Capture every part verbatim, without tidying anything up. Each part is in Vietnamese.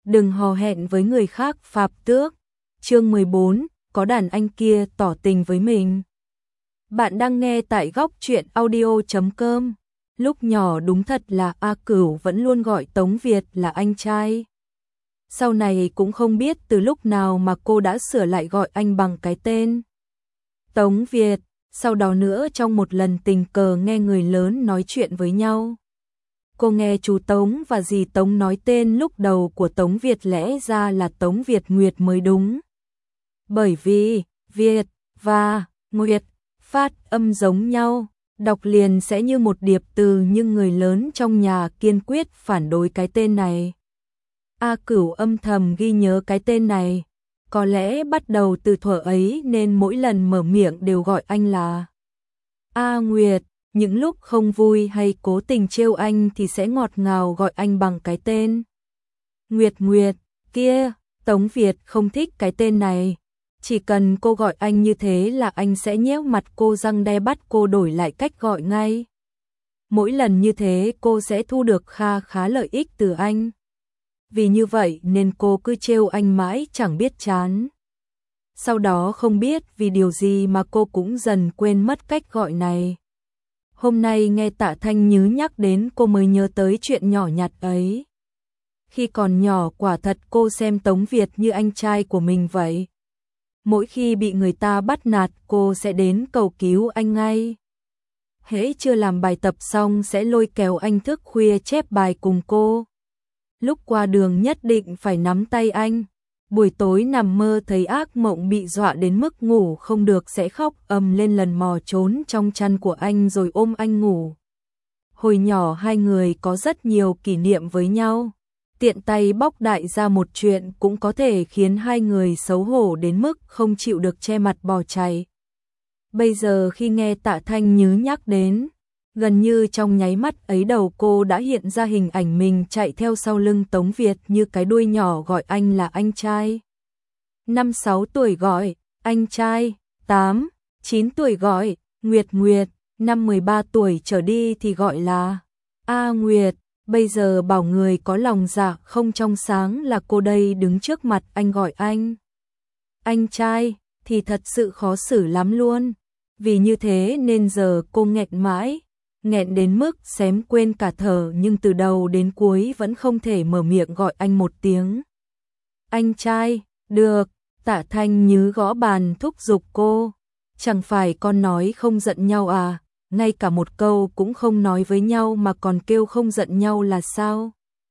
đừng hò hẹn với người khác phạp tước. Chương mười bốn, có đàn anh kia tỏ tình với mình. Bạn đang nghe tại góc truyện audio chấm com. Lúc nhỏ đúng thật là A Cửu vẫn luôn gọi Tống Việt là anh trai. Sau này cũng không biết từ lúc nào mà cô đã sửa lại gọi anh bằng cái tên Tống Việt. Sau đó nữa, trong một lần tình cờ nghe người lớn nói chuyện với nhau, cô nghe chú Tống và dì Tống nói tên lúc đầu của Tống Việt lẽ ra là Tống Việt Nguyệt mới đúng. Bởi vì Việt và Nguyệt phát âm giống nhau, đọc liền sẽ như một điệp từ, nhưng người lớn trong nhà kiên quyết phản đối cái tên này. A Cửu âm thầm ghi nhớ cái tên này. Có lẽ bắt đầu từ thuở ấy nên mỗi lần mở miệng đều gọi anh là A Nguyệt. Những lúc không vui hay cố tình trêu anh thì sẽ ngọt ngào gọi anh bằng cái tên Nguyệt Nguyệt kia. Tống Việt không thích cái tên này. Chỉ cần cô gọi anh như thế là anh sẽ nhéo mặt cô, răng đe bắt cô đổi lại cách gọi ngay. Mỗi lần như thế cô sẽ thu được kha khá lợi ích từ anh. Vì như vậy nên cô cứ trêu anh mãi chẳng biết chán. Sau đó không biết vì điều gì mà cô cũng dần quên mất cách gọi này. Hôm nay nghe Tạ Thanh Nhứ nhắc đến, cô mới nhớ tới chuyện nhỏ nhặt ấy. Khi còn nhỏ quả thật cô xem Tống Việt như anh trai của mình vậy. Mỗi khi bị người ta bắt nạt cô sẽ đến cầu cứu anh ngay. Hễ chưa làm bài tập xong sẽ lôi kéo anh thức khuya chép bài cùng cô. Lúc qua đường nhất định phải nắm tay anh. Buổi tối nằm mơ thấy ác mộng bị dọa đến mức ngủ không được sẽ khóc ầm lên, lần mò trốn trong chăn của anh rồi ôm anh ngủ. Hồi nhỏ hai người có rất nhiều kỷ niệm với nhau. Tiện tay bóc đại ra một chuyện cũng có thể khiến hai người xấu hổ đến mức không chịu được che mặt bỏ chạy. Bây giờ khi nghe Tạ Thanh Nhứ nhắc đến, gần như trong nháy mắt ấy đầu cô đã hiện ra hình ảnh mình chạy theo sau lưng Tống Việt như cái đuôi nhỏ gọi anh là anh trai. Năm sáu tuổi gọi anh trai, tám, chín tuổi gọi Nguyệt Nguyệt, năm mười ba tuổi trở đi thì gọi là A Nguyệt. Bây giờ bảo người có lòng dạ không trong sáng là cô đây đứng trước mặt anh gọi anh anh trai thì thật sự khó xử lắm luôn. Vì như thế nên giờ cô nghẹn mãi, nghẹn đến mức xém quên cả thở, nhưng từ đầu đến cuối vẫn không thể mở miệng gọi anh một tiếng anh trai. Được, Tạ Thanh Nhứ gõ bàn thúc giục cô. Chẳng phải con nói không giận nhau à? Ngay cả một câu cũng không nói với nhau mà còn kêu không giận nhau là sao?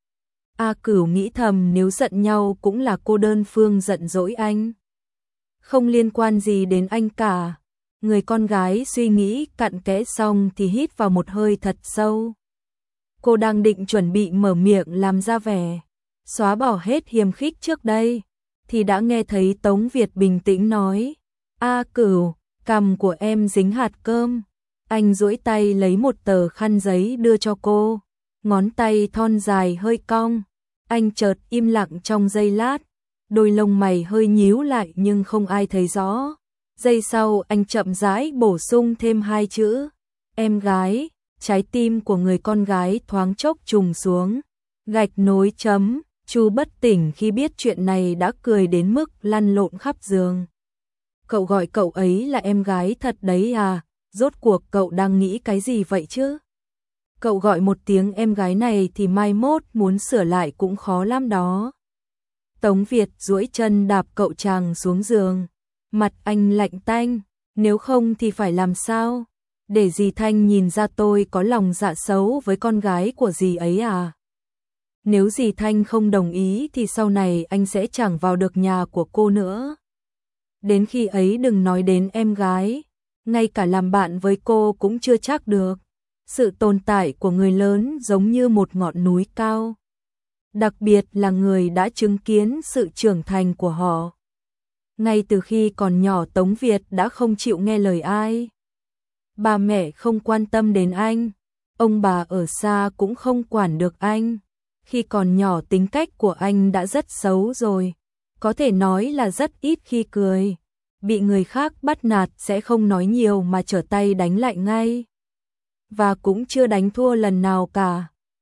A Cửu nghĩ thầm, nếu giận nhau cũng là cô đơn phương giận dỗi anh, không liên quan gì đến anh cả. Người con gái suy nghĩ cặn kẽ xong thì hít vào một hơi thật sâu. Cô đang định chuẩn bị mở miệng làm ra vẻ xóa bỏ hết hiềm khích trước đây thì đã nghe thấy Tống Việt bình tĩnh nói: A Cửu, cằm của em dính hạt cơm. Anh duỗi tay lấy một tờ khăn giấy đưa cho cô, ngón tay thon dài hơi cong. Anh chợt im lặng trong giây lát, đôi lông mày hơi nhíu lại nhưng không ai thấy rõ. Giây sau anh chậm rãi bổ sung thêm hai chữ: em gái. Trái tim của người con gái thoáng chốc trùng xuống. Gạch nối chấm. Chu bất tỉnh khi biết chuyện này đã cười đến mức lăn lộn khắp giường. Cậu gọi cậu ấy là em gái thật đấy à? Rốt cuộc cậu đang nghĩ cái gì vậy chứ? Cậu gọi một tiếng em gái này thì mai mốt muốn sửa lại cũng khó lắm đó. Tống Việt duỗi chân đạp cậu chàng xuống giường. Mặt anh lạnh tanh. Nếu không thì phải làm sao? Để dì Thanh nhìn ra tôi có lòng dạ xấu với con gái của dì ấy à? Nếu dì Thanh không đồng ý thì sau này anh sẽ chẳng vào được nhà của cô nữa. Đến khi ấy đừng nói đến em gái, ngay cả làm bạn với cô cũng chưa chắc được. Sự tồn tại của người lớn giống như một ngọn núi cao, đặc biệt là người đã chứng kiến sự trưởng thành của họ. Ngay từ khi còn nhỏ Tống Việt đã không chịu nghe lời ai. Bà mẹ không quan tâm đến anh, ông bà ở xa cũng không quản được anh. Khi còn nhỏ tính cách của anh đã rất xấu rồi, có thể nói là rất ít khi cười. Bị người khác bắt nạt sẽ không nói nhiều mà trở tay đánh lại ngay. Và cũng chưa đánh thua lần nào cả.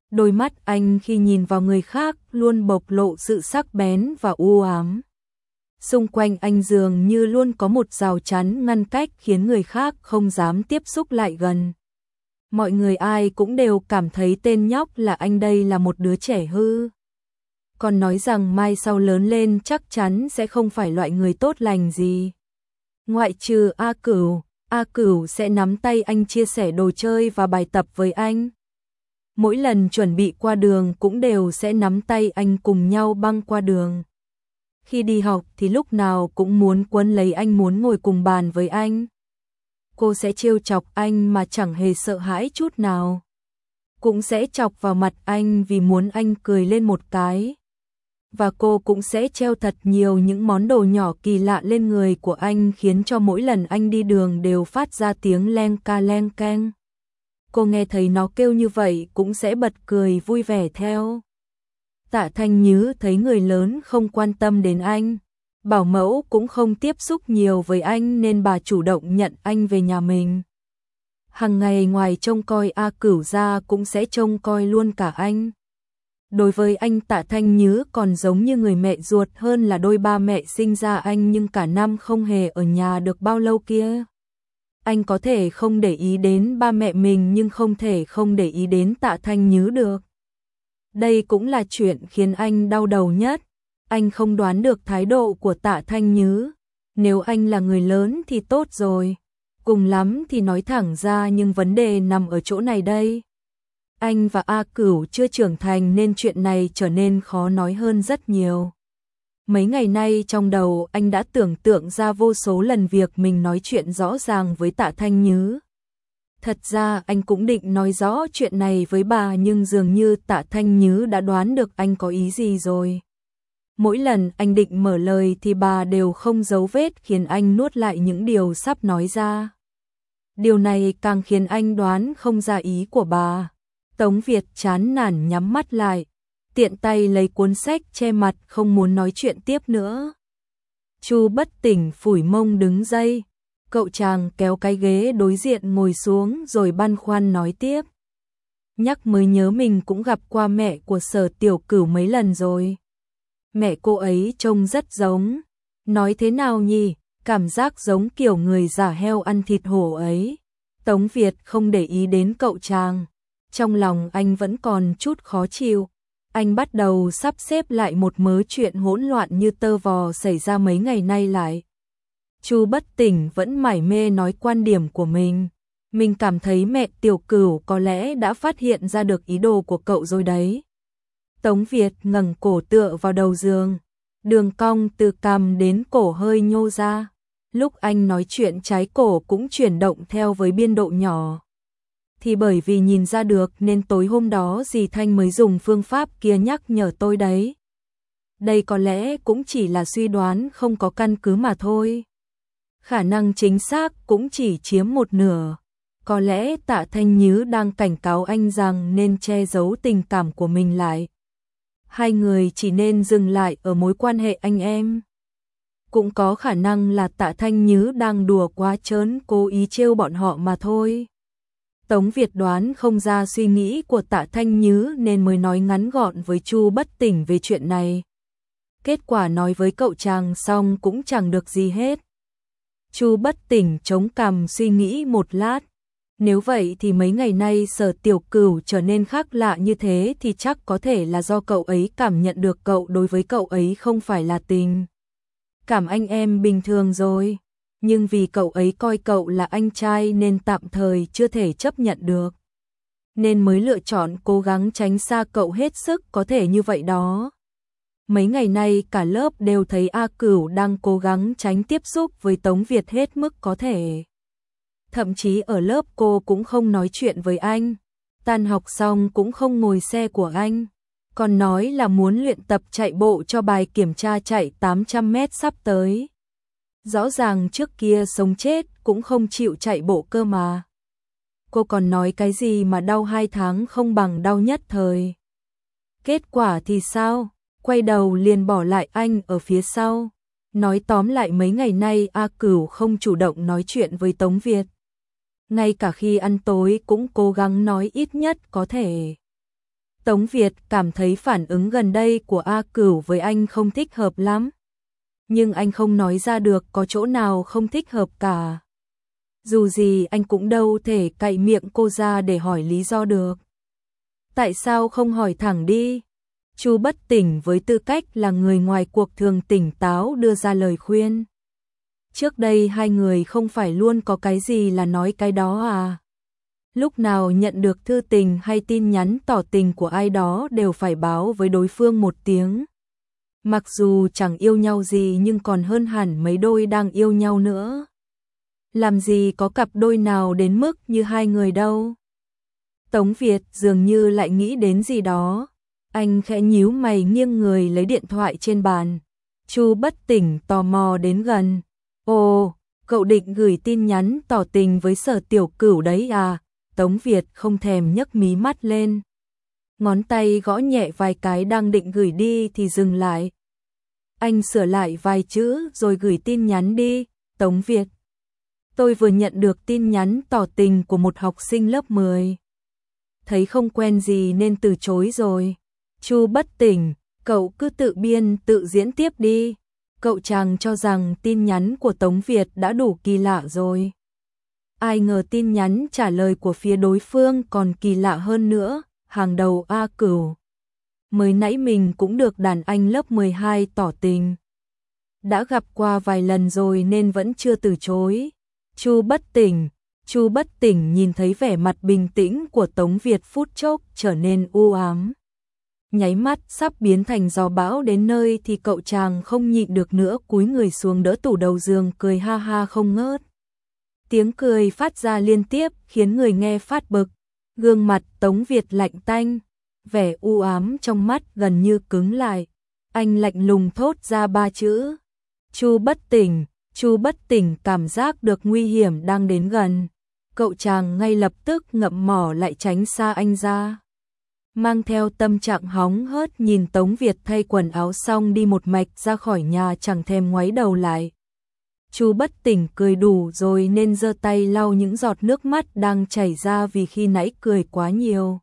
Đôi mắt anh khi nhìn vào người khác luôn bộc lộ sự sắc bén và u ám. Xung quanh anh dường như luôn có một rào chắn ngăn cách khiến người khác không dám tiếp xúc lại gần. Mọi người ai cũng đều cảm thấy tên nhóc là anh đây là một đứa trẻ hư. Còn nói rằng mai sau lớn lên chắc chắn sẽ không phải loại người tốt lành gì. Ngoại trừ A Cửu, A Cửu sẽ nắm tay anh chia sẻ đồ chơi và bài tập với anh. Mỗi lần chuẩn bị qua đường cũng đều sẽ nắm tay anh cùng nhau băng qua đường. Khi đi học thì lúc nào cũng muốn quấn lấy anh, muốn ngồi cùng bàn với anh. Cô sẽ trêu chọc anh mà chẳng hề sợ hãi chút nào. Cũng sẽ chọc vào mặt anh vì muốn anh cười lên một cái. Và cô cũng sẽ treo thật nhiều những món đồ nhỏ kỳ lạ lên người của anh, khiến cho mỗi lần anh đi đường đều phát ra tiếng len ca len keng. Cô nghe thấy nó kêu như vậy cũng sẽ bật cười vui vẻ theo. Tạ Thanh Nhứ thấy người lớn không quan tâm đến anh, bảo mẫu cũng không tiếp xúc nhiều với anh nên bà chủ động nhận anh về nhà mình. Hằng ngày ngoài trông coi A Cửu ra cũng sẽ trông coi luôn cả anh. Đối với anh, Tạ Thanh Nhứ còn giống như người mẹ ruột hơn là đôi ba mẹ sinh ra anh nhưng cả năm không hề ở nhà được bao lâu kia. Anh có thể không để ý đến ba mẹ mình nhưng không thể không để ý đến Tạ Thanh Nhứ được. Đây cũng là chuyện khiến anh đau đầu nhất. Anh không đoán được thái độ của Tạ Thanh Nhứ. Nếu anh là người lớn thì tốt rồi. Cùng lắm thì nói thẳng ra, nhưng vấn đề nằm ở chỗ này đây. Anh và A Cửu chưa trưởng thành nên chuyện này trở nên khó nói hơn rất nhiều. Mấy ngày nay trong đầu anh đã tưởng tượng ra vô số lần việc mình nói chuyện rõ ràng với Tạ Thanh Nhứ. Thật ra anh cũng định nói rõ chuyện này với bà nhưng dường như Tạ Thanh Nhứ đã đoán được anh có ý gì rồi. Mỗi lần anh định mở lời thì bà đều không giấu vết, khiến anh nuốt lại những điều sắp nói ra. Điều này càng khiến anh đoán không ra ý của bà. Tống Việt chán nản nhắm mắt lại, tiện tay lấy cuốn sách che mặt không muốn nói chuyện tiếp nữa. Chu Bất Tỉnh phủi mông đứng dậy, cậu chàng kéo cái ghế đối diện ngồi xuống rồi băn khoăn nói tiếp. Nhắc mới nhớ mình cũng gặp qua mẹ của Sở Tiểu Cửu mấy lần rồi. Mẹ cô ấy trông rất giống. Nói thế nào nhỉ? Cảm giác giống kiểu người giả heo ăn thịt hổ ấy. Tống Việt không để ý đến cậu chàng. Trong lòng anh vẫn còn chút khó chịu. Anh bắt đầu sắp xếp lại một mớ chuyện hỗn loạn như tơ vò xảy ra mấy ngày nay lại. Chu Bất Tỉnh vẫn mải mê nói quan điểm của mình. Mình cảm thấy mẹ Tiểu Cửu có lẽ đã phát hiện ra được ý đồ của cậu rồi đấy. Tống Việt ngẩng cổ tựa vào đầu giường. Đường cong từ cằm đến cổ hơi nhô ra. Lúc anh nói chuyện trái cổ cũng chuyển động theo với biên độ nhỏ. Thì bởi vì nhìn ra được nên tối hôm đó dì Thanh mới dùng phương pháp kia nhắc nhở tôi đấy. Đây có lẽ cũng chỉ là suy đoán không có căn cứ mà thôi. Khả năng chính xác cũng chỉ chiếm một nửa. Có lẽ Tạ Thanh Nhứ đang cảnh cáo anh rằng nên che giấu tình cảm của mình lại. Hai người chỉ nên dừng lại ở mối quan hệ anh em. Cũng có khả năng là Tạ Thanh Nhứ đang đùa quá trớn, cố ý trêu bọn họ mà thôi. Tống Việt đoán không ra suy nghĩ của Tạ Thanh Nhứ nên mới nói ngắn gọn với Chu Bất Tỉnh về chuyện này. Kết quả nói với cậu chàng xong cũng chẳng được gì hết. Chu Bất Tỉnh chống cằm suy nghĩ một lát. Nếu vậy thì mấy ngày nay Sở Tiểu Cửu trở nên khác lạ như thế thì chắc có thể là do cậu ấy cảm nhận được cậu đối với cậu ấy không phải là tình cảm anh em bình thường rồi. Nhưng vì cậu ấy coi cậu là anh trai nên tạm thời chưa thể chấp nhận được. Nên mới lựa chọn cố gắng tránh xa cậu hết sức có thể như vậy đó. Mấy ngày nay cả lớp đều thấy A Cửu đang cố gắng tránh tiếp xúc với Tống Việt hết mức có thể. Thậm chí ở lớp cô cũng không nói chuyện với anh. Tan học xong cũng không ngồi xe của anh. Còn nói là muốn luyện tập chạy bộ cho bài kiểm tra chạy tám trăm mét sắp tới. Rõ ràng trước kia sống chết cũng không chịu chạy bộ cơ mà. Cô còn nói cái gì mà đau hai tháng không bằng đau nhất thời. Kết quả thì sao? Quay đầu liền bỏ lại anh ở phía sau. Nói tóm lại mấy ngày nay A Cửu không chủ động nói chuyện với Tống Việt. Ngay cả khi ăn tối cũng cố gắng nói ít nhất có thể. Tống Việt cảm thấy phản ứng gần đây của A Cửu với anh không thích hợp lắm. Nhưng anh không nói ra được có chỗ nào không thích hợp cả. Dù gì anh cũng đâu thể cậy miệng cô ra để hỏi lý do được. Tại sao không hỏi thẳng đi? Chu Bất Tỉnh với tư cách là người ngoài cuộc thường tỉnh táo đưa ra lời khuyên. Trước đây hai người không phải luôn có cái gì là nói cái đó à? Lúc nào nhận được thư tình hay tin nhắn tỏ tình của ai đó đều phải báo với đối phương một tiếng. Mặc dù chẳng yêu nhau gì nhưng còn hơn hẳn mấy đôi đang yêu nhau nữa. Làm gì có cặp đôi nào đến mức như hai người đâu. Tống Việt dường như lại nghĩ đến gì đó. Anh khẽ nhíu mày nghiêng người lấy điện thoại trên bàn. Chu Bất Tỉnh tò mò đến gần. Ồ, cậu định gửi tin nhắn tỏ tình với Sở Tiểu Cửu đấy à? Tống Việt không thèm nhấc mí mắt lên. Ngón tay gõ nhẹ vài cái đang định gửi đi thì dừng lại. Anh sửa lại vài chữ rồi gửi tin nhắn đi. Tống Việt, tôi vừa nhận được tin nhắn tỏ tình của một học sinh lớp mười. Thấy không quen gì nên từ chối rồi. Chu Bất Tỉnh, cậu cứ tự biên tự diễn tiếp đi. Cậu chàng cho rằng tin nhắn của Tống Việt đã đủ kỳ lạ rồi. Ai ngờ tin nhắn trả lời của phía đối phương còn kỳ lạ hơn nữa. Hàng đầu A Cửu. Mới nãy mình cũng được đàn anh lớp mười hai tỏ tình. Đã gặp qua vài lần rồi nên vẫn chưa từ chối. Chu Bất Tỉnh, Chu Bất Tỉnh nhìn thấy vẻ mặt bình tĩnh của Tống Việt phút chốc trở nên u ám. Nháy mắt sắp biến thành gió bão đến nơi thì cậu chàng không nhịn được nữa cúi người xuống đỡ tủ đầu giường cười ha ha không ngớt. Tiếng cười phát ra liên tiếp khiến người nghe phát bực. Gương mặt Tống Việt lạnh tanh, vẻ u ám trong mắt gần như cứng lại. Anh lạnh lùng thốt ra ba chữ. Chu Bất Tỉnh, Chu Bất Tỉnh cảm giác được nguy hiểm đang đến gần. Cậu chàng ngay lập tức ngậm mỏ lại tránh xa anh ra. Mang theo tâm trạng hóng hớt nhìn Tống Việt thay quần áo xong đi một mạch ra khỏi nhà chẳng thèm ngoáy đầu lại. Chu Bất Tỉnh cười đủ rồi nên giơ tay lau những giọt nước mắt đang chảy ra vì khi nãy cười quá nhiều.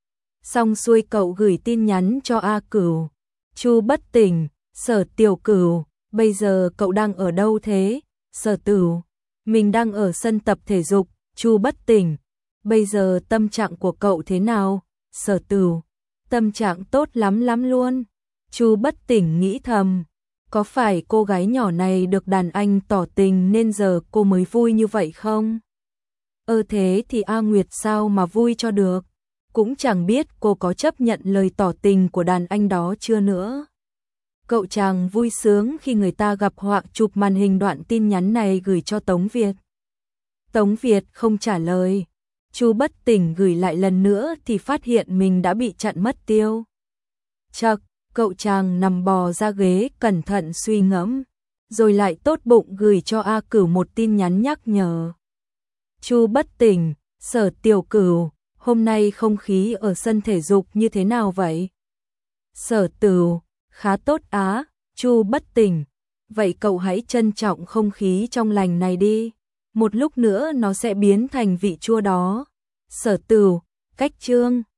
Xong xuôi cậu gửi tin nhắn cho A Cửu. Chu Bất Tỉnh, Sở Tiểu Cửu, bây giờ cậu đang ở đâu thế? Sở Tửu, mình đang ở sân tập thể dục. Chu Bất Tỉnh, bây giờ tâm trạng của cậu thế nào? Sở Tửu, tâm trạng tốt lắm lắm luôn. Chu Bất Tỉnh nghĩ thầm. Có phải cô gái nhỏ này được đàn anh tỏ tình nên giờ cô mới vui như vậy không? Ơ thế thì A Nguyệt sao mà vui cho được? Cũng chẳng biết cô có chấp nhận lời tỏ tình của đàn anh đó chưa nữa. Cậu chàng vui sướng khi người ta gặp họa chụp màn hình đoạn tin nhắn này gửi cho Tống Việt. Tống Việt không trả lời. Chu Bất Tỉnh gửi lại lần nữa thì phát hiện mình đã bị chặn mất tiêu. Chậc. Cậu chàng nằm bò ra ghế cẩn thận suy ngẫm, rồi lại tốt bụng gửi cho A Cửu một tin nhắn nhắc nhở. Chu Bất Tỉnh, Sở Tiểu Cửu, hôm nay không khí ở sân thể dục như thế nào vậy? Sở Tửu, khá tốt á. Chu Bất Tỉnh, vậy cậu hãy trân trọng không khí trong lành này đi, một lúc nữa nó sẽ biến thành vị chua đó. Sở Tửu, cách chương.